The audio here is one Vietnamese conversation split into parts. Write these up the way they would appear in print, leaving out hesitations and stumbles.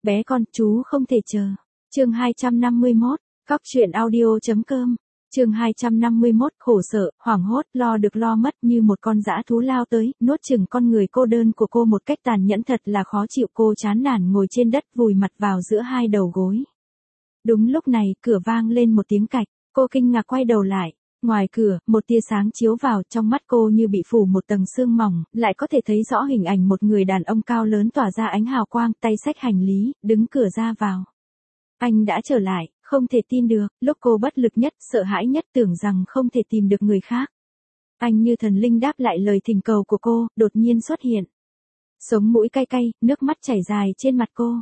Bé con, chú không thể chờ. Chương 251, Cóc truyện audio.com. Chương 251, khổ sở, hoảng hốt, lo được lo mất như một con dã thú lao tới, nuốt chửng con người cô đơn của cô một cách tàn nhẫn thật là khó chịu. Cô chán nản ngồi trên đất vùi mặt vào giữa hai đầu gối. Đúng lúc này, cửa vang lên một tiếng cạch, cô kinh ngạc quay đầu lại. Ngoài cửa, một tia sáng chiếu vào, trong mắt cô như bị phủ một tầng sương mỏng, lại có thể thấy rõ hình ảnh một người đàn ông cao lớn tỏa ra ánh hào quang, tay xách hành lý, đứng cửa ra vào. Anh đã trở lại, không thể tin được, lúc cô bất lực nhất, sợ hãi nhất tưởng rằng không thể tìm được người khác. Anh như thần linh đáp lại lời thỉnh cầu của cô, đột nhiên xuất hiện. Sống mũi cay cay, nước mắt chảy dài trên mặt cô.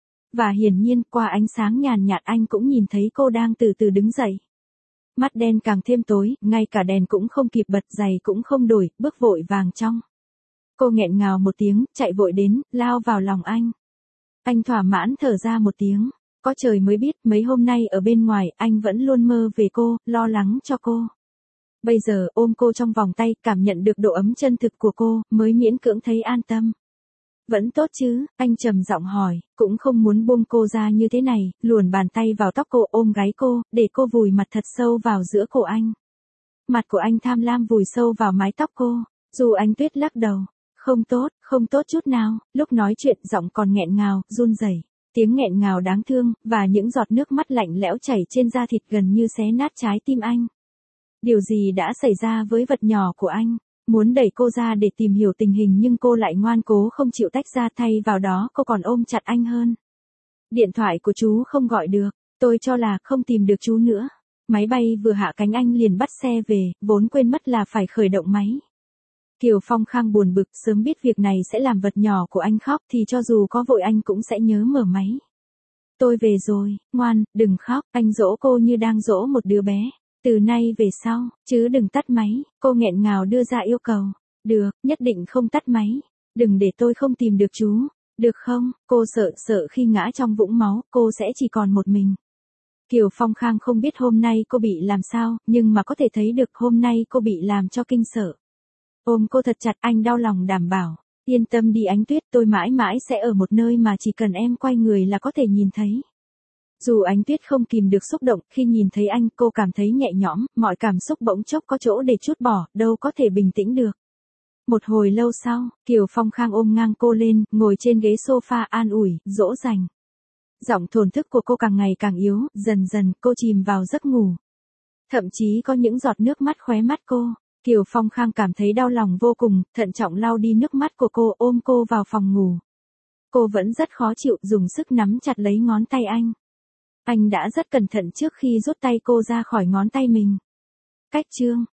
Và hiển nhiên, qua ánh sáng nhàn nhạt anh cũng nhìn thấy cô đang từ từ đứng dậy. Mắt đen càng thêm tối, ngay cả đèn cũng không kịp bật, giày cũng không đổi, bước vội vàng trong. Cô nghẹn ngào một tiếng, chạy vội đến, lao vào lòng anh. Anh thỏa mãn thở ra một tiếng. Có trời mới biết, mấy hôm nay ở bên ngoài, anh vẫn luôn mơ về cô, lo lắng cho cô. Bây giờ, ôm cô trong vòng tay, cảm nhận được độ ấm chân thực của cô, mới miễn cưỡng thấy an tâm. Vẫn tốt chứ, anh trầm giọng hỏi, cũng không muốn buông cô ra như thế này, luồn bàn tay vào tóc cô, ôm gáy cô, để cô vùi mặt thật sâu vào giữa cổ anh. Mặt của anh tham lam vùi sâu vào mái tóc cô, dù anh Tuyết lắc đầu, không tốt chút nào, lúc nói chuyện giọng còn nghẹn ngào, run rẩy. Tiếng nghẹn ngào đáng thương, và những giọt nước mắt lạnh lẽo chảy trên da thịt gần như xé nát trái tim anh. Điều gì đã xảy ra với vật nhỏ của anh? Muốn đẩy cô ra để tìm hiểu tình hình nhưng cô lại ngoan cố không chịu tách ra, thay vào đó cô còn ôm chặt anh hơn. Điện thoại của chú không gọi được, tôi cho là không tìm được chú nữa. Máy bay vừa hạ cánh anh liền bắt xe về, vốn quên mất là phải khởi động máy. Kiều Phong Khang buồn bực, sớm biết việc này sẽ làm vật nhỏ của anh khóc thì cho dù có vội anh cũng sẽ nhớ mở máy. Tôi về rồi, ngoan, đừng khóc, anh dỗ cô như đang dỗ một đứa bé. Từ nay về sau, chứ đừng tắt máy, cô nghẹn ngào đưa ra yêu cầu. Được, nhất định không tắt máy. Đừng để tôi không tìm được chú. Được không? Cô sợ khi ngã trong vũng máu, cô sẽ chỉ còn một mình. Kiều Phong Khang không biết hôm nay cô bị làm sao, nhưng mà có thể thấy được hôm nay cô bị làm cho kinh sợ. Ôm cô thật chặt, anh đau lòng đảm bảo. Yên tâm đi Ánh Tuyết, tôi mãi mãi sẽ ở một nơi mà chỉ cần em quay người là có thể nhìn thấy. Dù Ánh Tuyết không kìm được xúc động, khi nhìn thấy anh, cô cảm thấy nhẹ nhõm, mọi cảm xúc bỗng chốc có chỗ để trút bỏ, đâu có thể bình tĩnh được. Một hồi lâu sau, Kiều Phong Khang ôm ngang cô lên, ngồi trên ghế sofa an ủi, dỗ dành. Giọng thổn thức của cô càng ngày càng yếu, dần dần cô chìm vào giấc ngủ. Thậm chí có những giọt nước mắt khóe mắt cô. Kiều Phong Khang cảm thấy đau lòng vô cùng, thận trọng lau đi nước mắt của cô, ôm cô vào phòng ngủ. Cô vẫn rất khó chịu, dùng sức nắm chặt lấy ngón tay anh. Anh đã rất cẩn thận trước khi rút tay cô ra khỏi ngón tay mình. Cách chương